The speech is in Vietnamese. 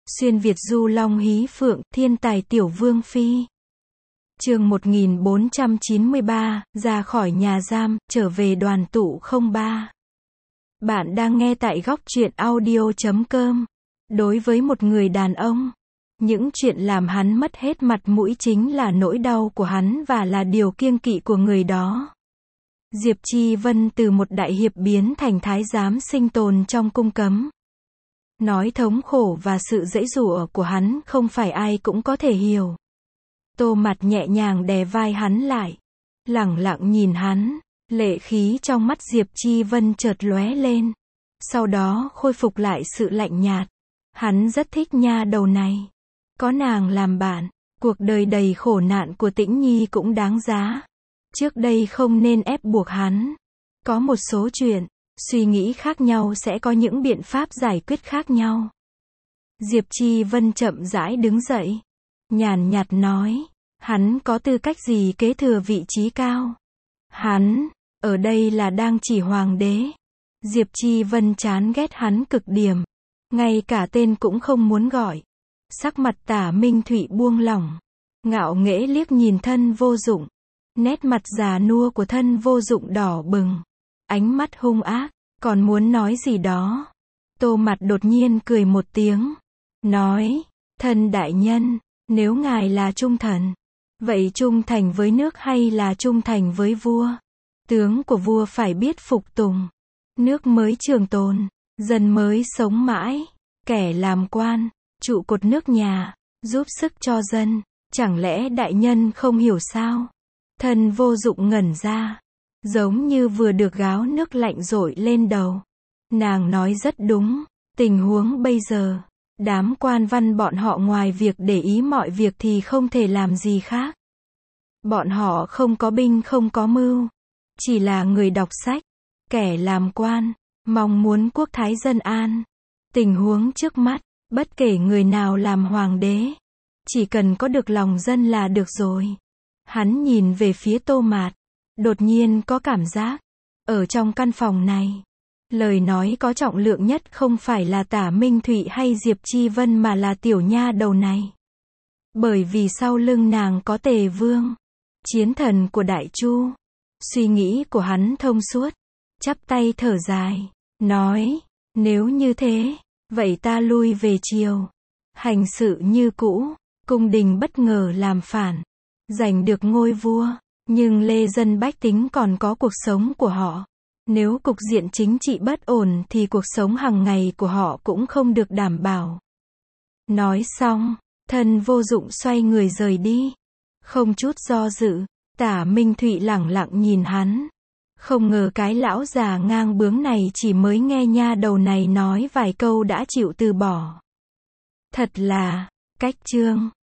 Xuyên Việt du long hí phượng, thiên tài tiểu vương phi. Chương 1493, ra khỏi nhà giam, trở về đoàn tụ 03. Bạn đang nghe tại góc truyện audio.com. Đối với một người đàn ông, những chuyện làm hắn mất hết mặt mũi chính là nỗi đau của hắn và là điều kiêng kỵ của người đó. Diệp Chi Vân từ một đại hiệp biến thành thái giám sinh tồn trong cung cấm. Nói thống khổ và sự giãy giụa của hắn không phải ai cũng có thể hiểu. Tô Mặt nhẹ nhàng đè vai hắn lại, lẳng lặng nhìn hắn, lệ khí trong mắt Diệp Chi Vân chợt lóe lên, sau đó khôi phục lại sự lạnh nhạt. Hắn rất thích nha đầu này, có nàng làm bạn, cuộc đời đầy khổ nạn của Tĩnh Nhi cũng đáng giá. Trước đây không nên ép buộc hắn. Có một số chuyện, suy nghĩ khác nhau sẽ có những biện pháp giải quyết khác nhau. Diệp Chi Vân chậm rãi đứng dậy, nhàn nhạt nói, hắn có tư cách gì kế thừa vị trí cao? Hắn, ở đây là đang chỉ hoàng đế. Diệp Chi Vân chán ghét hắn cực điểm, ngay cả tên cũng không muốn gọi. Sắc mặt Tả Minh Thụy buông lỏng, ngạo nghễ liếc nhìn Thân Vô Dụng. Nét mặt già nua của Thân Vô Dụng đỏ bừng, ánh mắt hung ác, còn muốn nói gì đó. Tô Mặt đột nhiên cười một tiếng, nói, Thân đại nhân, nếu ngài là trung thần, vậy trung thành với nước hay là trung thành với vua? Tướng của vua phải biết phục tùng, nước mới trường tồn, dân mới sống mãi. Kẻ làm quan, trụ cột nước nhà, giúp sức cho dân, chẳng lẽ đại nhân không hiểu sao? Thân Vô Dụng ngẩn ra, giống như vừa được gáo nước lạnh dội lên đầu. Nàng nói rất đúng, tình huống bây giờ, đám quan văn bọn họ ngoài việc để ý mọi việc thì không thể làm gì khác. Bọn họ không có binh không có mưu, chỉ là người đọc sách. Kẻ làm quan, mong muốn quốc thái dân an. Tình huống trước mắt, bất kể người nào làm hoàng đế, chỉ cần có được lòng dân là được rồi. Hắn nhìn về phía Tô Mạt, đột nhiên có cảm giác, ở trong căn phòng này, lời nói có trọng lượng nhất không phải là Tả Minh Thụy hay Diệp Chi Vân mà là tiểu nha đầu này. Bởi vì sau lưng nàng có Tề Vương, chiến thần của Đại Chu. Suy nghĩ của hắn thông suốt, chắp tay thở dài, nói, nếu như thế, vậy ta lui về triều, hành sự như cũ. Cung đình bất ngờ làm phản, giành được ngôi vua, nhưng lê dân bách tính còn có cuộc sống của họ. Nếu cục diện chính trị bất ổn thì cuộc sống hàng ngày của họ cũng không được đảm bảo. Nói xong, Thân Vô Dụng xoay người rời đi. Không chút do dự, Tả Minh Thụy lẳng lặng nhìn hắn. Không ngờ cái lão già ngang bướng này chỉ mới nghe nha đầu này nói vài câu đã chịu từ bỏ. Thật là, cách chương.